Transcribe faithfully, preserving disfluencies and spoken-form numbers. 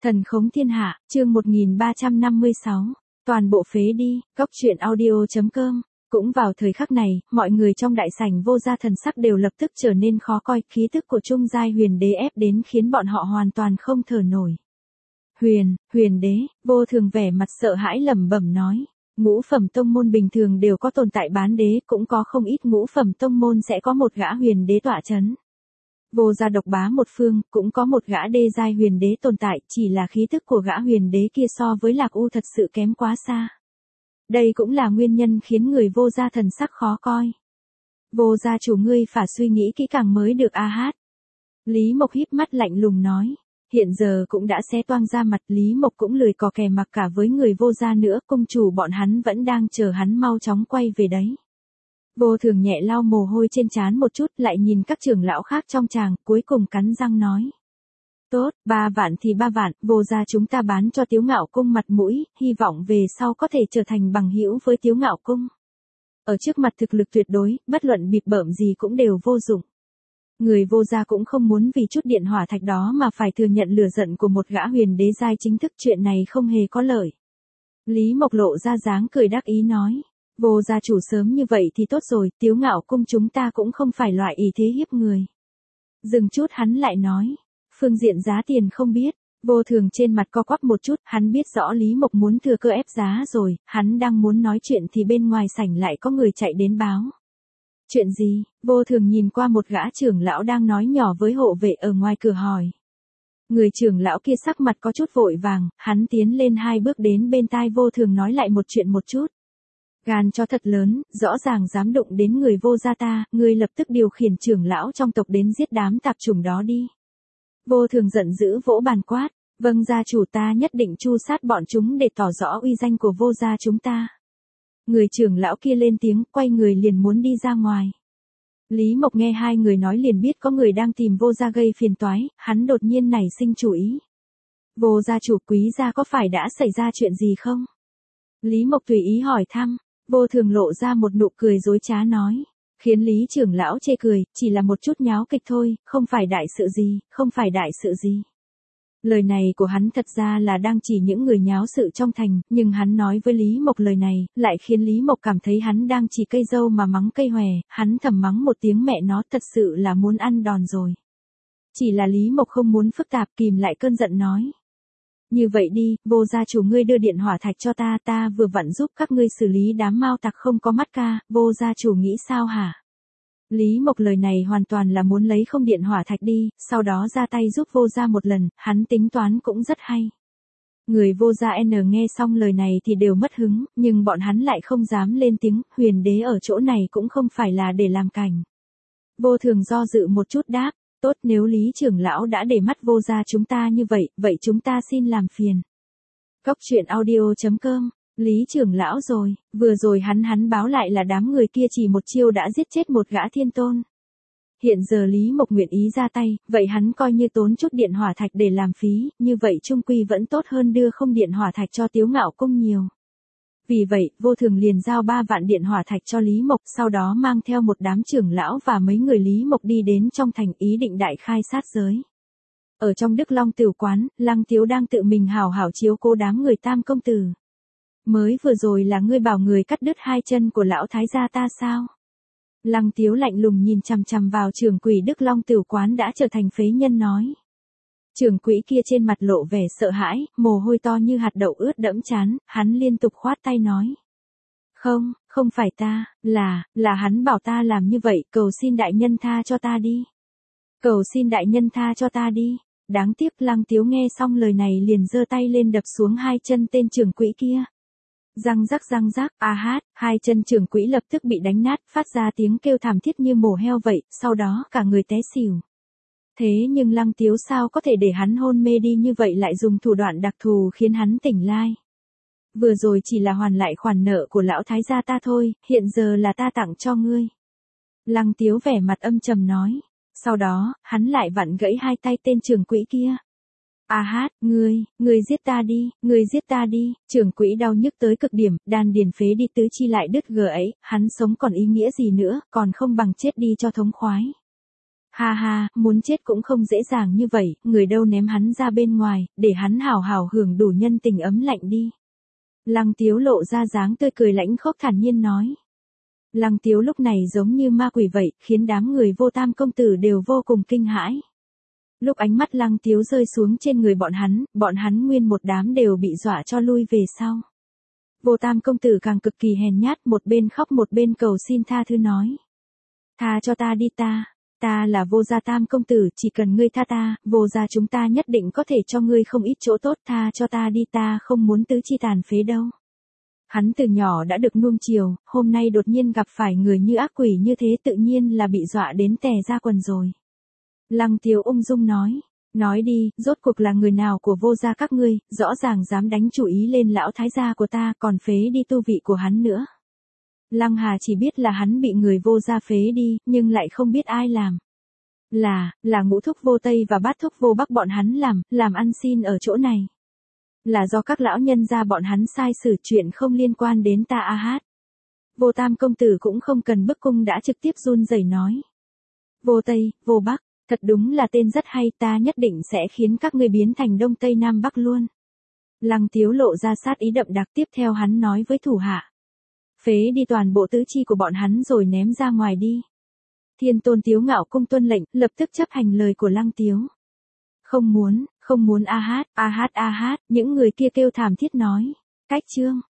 Thần khống thiên hạ, chương một nghìn ba trăm năm mươi sáu. Toàn bộ phế đi, góc truyện audio chấm com. Cũng vào thời khắc này, mọi người trong đại sảnh Vô Gia thần sắc đều lập tức trở nên khó coi, khí tức của Trung Giai Huyền Đế ép đến khiến bọn họ hoàn toàn không thở nổi. Huyền, Huyền Đế, Vô Thường vẻ mặt sợ hãi lẩm bẩm nói. Ngũ phẩm tông môn bình thường đều có tồn tại bán đế, cũng có không ít ngũ phẩm tông môn sẽ có một gã huyền đế tọa chấn. Vô Gia độc bá một phương, cũng có một gã đê giai huyền đế tồn tại, chỉ là khí thức của gã huyền đế kia so với Lạc U thật sự kém quá xa. Đây cũng là nguyên nhân khiến người Vô Gia thần sắc khó coi. Vô Gia chủ ngươi phải suy nghĩ kỹ càng mới được a hát. Lý Mộc híp mắt lạnh lùng nói. Hiện giờ cũng đã xé toang ra mặt, Lý Mộc cũng lười cò kè mặc cả với người Vô Gia nữa, công chủ bọn hắn vẫn đang chờ hắn mau chóng quay về đấy. Vô Thường nhẹ lau mồ hôi trên trán một chút, lại nhìn các trưởng lão khác trong tràng, cuối cùng cắn răng nói. Tốt, ba vạn thì ba vạn, Vô Gia chúng ta bán cho Tiếu Ngạo Cung mặt mũi, hy vọng về sau có thể trở thành bằng hữu với Tiếu Ngạo Cung. Ở trước mặt thực lực tuyệt đối, bất luận bịp bợm gì cũng đều vô dụng. Người Vô Gia cũng không muốn vì chút điện hỏa thạch đó mà phải thừa nhận lửa giận của một gã huyền đế giai chính thức, chuyện này không hề có lợi. Lý Mộc lộ ra dáng cười đắc ý nói. Vô Gia chủ sớm như vậy thì tốt rồi, Tiếu Ngạo Cung chúng ta cũng không phải loại ý thế hiếp người. Dừng chút hắn lại nói, phương diện giá tiền không biết. Vô Thường trên mặt co quắp một chút, hắn biết rõ Lý Mộc muốn thừa cơ ép giá rồi, hắn đang muốn nói chuyện thì bên ngoài sảnh lại có người chạy đến báo. Chuyện gì? Vô Thường nhìn qua một gã trưởng lão đang nói nhỏ với hộ vệ ở ngoài cửa hỏi. Người trưởng lão kia sắc mặt có chút vội vàng, hắn tiến lên hai bước đến bên tai Vô Thường nói lại một chuyện một chút. Gan cho thật lớn, rõ ràng dám đụng đến người Vô Gia ta, ngươi lập tức điều khiển trưởng lão trong tộc đến giết đám tạp chủng đó đi. Vô Thường giận dữ vỗ bàn quát, vâng gia chủ ta nhất định tru sát bọn chúng để tỏ rõ uy danh của Vô Gia chúng ta. Người trưởng lão kia lên tiếng, quay người liền muốn đi ra ngoài. Lý Mộc nghe hai người nói liền biết có người đang tìm Vô Gia gây phiền toái, hắn đột nhiên nảy sinh chủ ý. Vô Gia chủ quý gia có phải đã xảy ra chuyện gì không? Lý Mộc tùy ý hỏi thăm. Vô Thường lộ ra một nụ cười dối trá nói, khiến Lý trưởng lão chê cười, chỉ là một chút nháo kịch thôi, không phải đại sự gì, không phải đại sự gì. Lời này của hắn thật ra là đang chỉ những người nháo sự trong thành, nhưng hắn nói với Lý Mộc lời này, lại khiến Lý Mộc cảm thấy hắn đang chỉ cây dâu mà mắng cây hòe, hắn thầm mắng một tiếng mẹ nó, thật sự là muốn ăn đòn rồi. Chỉ là Lý Mộc không muốn phức tạp, kìm lại cơn giận nói. Như vậy đi, Vô Gia chủ ngươi đưa điện hỏa thạch cho ta, ta vừa vặn giúp các ngươi xử lý đám mao tặc không có mắt ca, Vô Gia chủ nghĩ sao hả? Lý Mộc lời này hoàn toàn là muốn lấy không điện hỏa thạch đi, sau đó ra tay giúp Vô Gia một lần, hắn tính toán cũng rất hay. Người Vô Gia N nghe xong lời này thì đều mất hứng, nhưng bọn hắn lại không dám lên tiếng, huyền đế ở chỗ này cũng không phải là để làm cảnh. Vô Thường do dự một chút đáp. Tốt, nếu Lý trưởng lão đã để mắt Vô Gia chúng ta như vậy, vậy chúng ta xin làm phiền. Góc truyện audio chấm com. Lý trưởng lão rồi, vừa rồi hắn hắn báo lại là đám người kia chỉ một chiêu đã giết chết một gã thiên tôn. Hiện giờ Lý Mộc nguyện ý ra tay, vậy hắn coi như tốn chút điện hỏa thạch để làm phí, như vậy chung quy vẫn tốt hơn đưa không điện hỏa thạch cho Tiếu Ngạo Cung nhiều. Vì vậy, Vô Thường liền giao ba vạn điện hỏa thạch cho Lý Mộc, sau đó mang theo một đám trưởng lão và mấy người Lý Mộc đi đến trong thành, ý định đại khai sát giới. Ở trong Đức Long Tửu quán, Lăng Tiếu đang tự mình hào hảo chiếu cố đám người Tam công tử. Mới vừa rồi là ngươi bảo người cắt đứt hai chân của lão thái gia ta sao? Lăng Tiếu lạnh lùng nhìn chằm chằm vào trưởng quỹ Đức Long Tửu quán đã trở thành phế nhân nói. Trưởng quỹ kia trên mặt lộ vẻ sợ hãi, mồ hôi to như hạt đậu ướt đẫm trán, hắn liên tục khoát tay nói. Không, không phải ta, là, là hắn bảo ta làm như vậy, cầu xin đại nhân tha cho ta đi. Cầu xin đại nhân tha cho ta đi. Đáng tiếc Lăng Tiếu nghe xong lời này liền giơ tay lên đập xuống hai chân tên trưởng quỹ kia. Răng rắc răng rắc, a hát, hai chân trưởng quỹ lập tức bị đánh nát, phát ra tiếng kêu thảm thiết như mổ heo vậy, sau đó cả người té xỉu. Thế nhưng Lăng Tiếu sao có thể để hắn hôn mê đi như vậy, lại dùng thủ đoạn đặc thù khiến hắn tỉnh lai. Vừa rồi chỉ là hoàn lại khoản nợ của lão thái gia ta thôi, hiện giờ là ta tặng cho ngươi. Lăng Tiếu vẻ mặt âm trầm nói. Sau đó, hắn lại vặn gãy hai tay tên trưởng quỹ kia. A hát, ngươi, ngươi giết ta đi, ngươi giết ta đi, trưởng quỹ đau nhức tới cực điểm, đan điền phế đi tứ chi lại đứt gờ ấy, hắn sống còn ý nghĩa gì nữa, còn không bằng chết đi cho thống khoái. Ha ha, muốn chết cũng không dễ dàng như vậy, người đâu ném hắn ra bên ngoài, để hắn hào hào hưởng đủ nhân tình ấm lạnh đi. Lăng Tiếu lộ ra dáng tươi cười lãnh khốc thản nhiên nói. Lăng Tiếu lúc này giống như ma quỷ vậy, khiến đám người Vô Tam công tử đều vô cùng kinh hãi. Lúc ánh mắt Lăng Tiếu rơi xuống trên người bọn hắn, bọn hắn nguyên một đám đều bị dọa cho lui về sau. Vô Tam công tử càng cực kỳ hèn nhát, một bên khóc một bên cầu xin tha thứ nói. Tha cho ta đi ta, ta là Vô gia Tam công tử, chỉ cần ngươi tha ta, Vô gia chúng ta nhất định có thể cho ngươi không ít chỗ tốt, tha cho ta đi, ta không muốn tứ chi tàn phế đâu. Hắn từ nhỏ đã được nuông chiều, hôm nay đột nhiên gặp phải người như ác quỷ như thế tự nhiên là bị dọa đến tè ra quần rồi. Lăng Tiếu ung dung nói, nói đi, rốt cuộc là người nào của Vô gia các ngươi, rõ ràng dám đánh chủ ý lên lão thái gia của ta, còn phế đi tu vị của hắn nữa. Lăng Hà chỉ biết là hắn bị người Vô gia phế đi, nhưng lại không biết ai làm. Là, là Ngũ thúc Vô Tây và Bát thúc Vô Bắc bọn hắn làm, làm ăn xin ở chỗ này. Là do các lão nhân gia bọn hắn sai xử, chuyện không liên quan đến ta a hát. Vô Tam công tử cũng không cần bức cung đã trực tiếp run rẩy nói. Vô Tây, Vô Bắc, thật đúng là tên rất hay, ta nhất định sẽ khiến các ngươi biến thành Đông Tây Nam Bắc luôn. Lăng Tiếu lộ ra sát ý đậm đặc, tiếp theo hắn nói với thủ hạ. Phế đi toàn bộ tứ chi của bọn hắn rồi ném ra ngoài đi. Thiên Tôn Tiếu Ngạo cung tuân lệnh, lập tức chấp hành lời của Lăng Tiếu. Không muốn, không muốn a hát, a hát a hát, những người kia kêu thảm thiết nói. Cách chương.